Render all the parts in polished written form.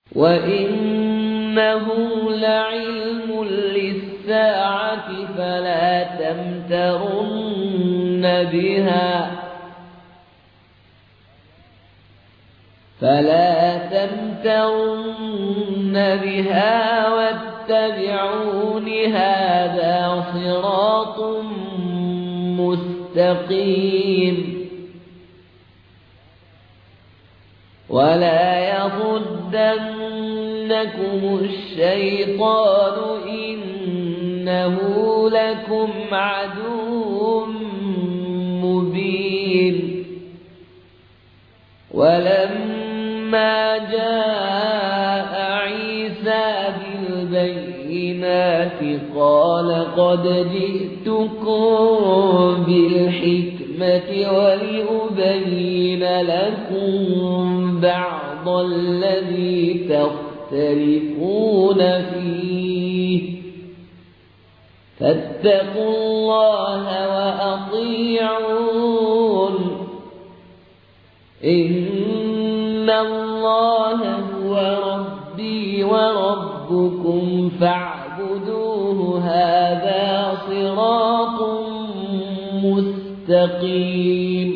وَإِنَّهُ لَعِلْمٌ لِّلسَّاعَةِ فَلَا تَمْتَرُنَّ بِهَا وَاتَّبِعُونِ هَذَا صِرَاطٌ مُّسْتَقِيمٌ وَلَا يَصُدَّنَّكُمُ الشَّيْطَانُ إِنَّهُ لَكُمْ عَدُوٌّ مُّبِينٌ وَلَمَّا جَاءَ عِيسَىٰ بِالْبَيِّنَاتِ قَالَ قَدْ جِئْتُكُم بِالْحِكْمَةِ وَلِأُبَيِّنَ لَكُم بَعْضَ الَّذِي تَخْتَلِفُونَ فِيهِ فَاتَّقُوا اللَّهَ وَأَطِيعُونِ إِنَّ اللَّهَ هُوَ رَبِّي وَرَبُّكُمْ فَاعْبُدُوهُ هَذَا صِرَاطٌ مُّسْتَقِيمٌ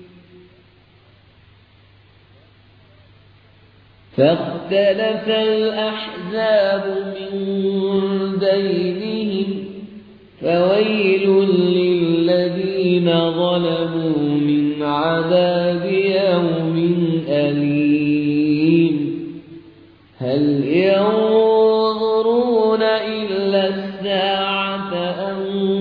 فَاخْتَلَفَ الْأَحْزَابُ مِن بَيْنِهِمْ فَوَيْلٌ لِّلَّذِينَ ظَلَمُوا مِنْ عَذَابِ يَوْمٍ أَلِيمٍ هَلْ يَنظُرُونَ إِلَّا السَّاعَةَ أَن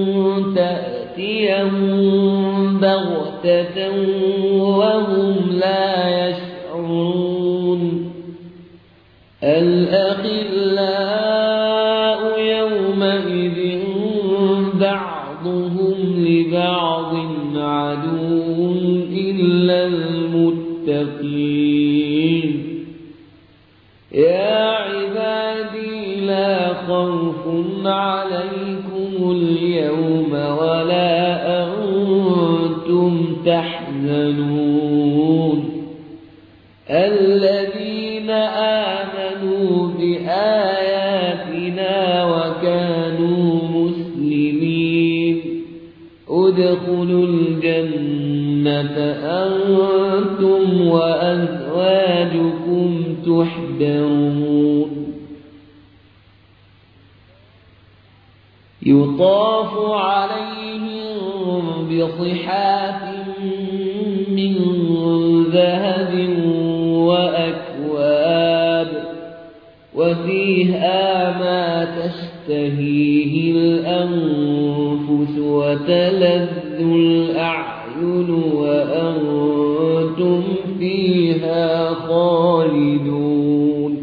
تَأْتِيَهُم بَغْتَةً وَهُمْ لَا يَشْعُرُونَ الْأَخِلَّاءُ يَوْمَئِذٍ بَعْضُهُمْ لِبَعْضٍ عَدُوٌّ إِلَّا الْمُتَّقِينَ يَا عِبَادِي لَا خَوْفٌ عَلَيْكُمُ الْيَوْمَ وَلَا أَنتُمْ تَحْزَنُونَ الَّذِينَ آمَنُوا بِآيَاتِنَا وَكَانُوا مُسْلِمِينَ ادْخُلُوا الْجَنَّةَ أَنتُمْ وَأَزْوَاجُكُمْ تُحْبَرُونَ يُطَافُ عَلَيْهِم بِصِحَافٍ مِّن ذَهَبٍ وَأَكْوَابٍ وَفِيهَا مَا تَشْتَهِيهِ الْأَنفُسُ وَتَلَذُّ الْأَعْيُنُ وَأَنتُمْ فِيهَا خَالِدُونَ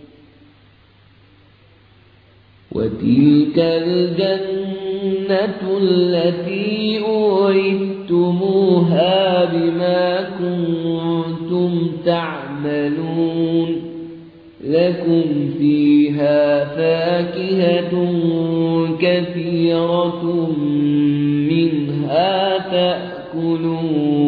وَتِلْكَ الْجَنَّةُ الَّتِي أُورِثْتُمُوهَا بِمَا كُنتُمْ تَعْمَلُونَ لَكُمْ فِيهَا فَاكِهَةٌ كَثِيرَةٌ مِنْهَا تَأْكُلُونَ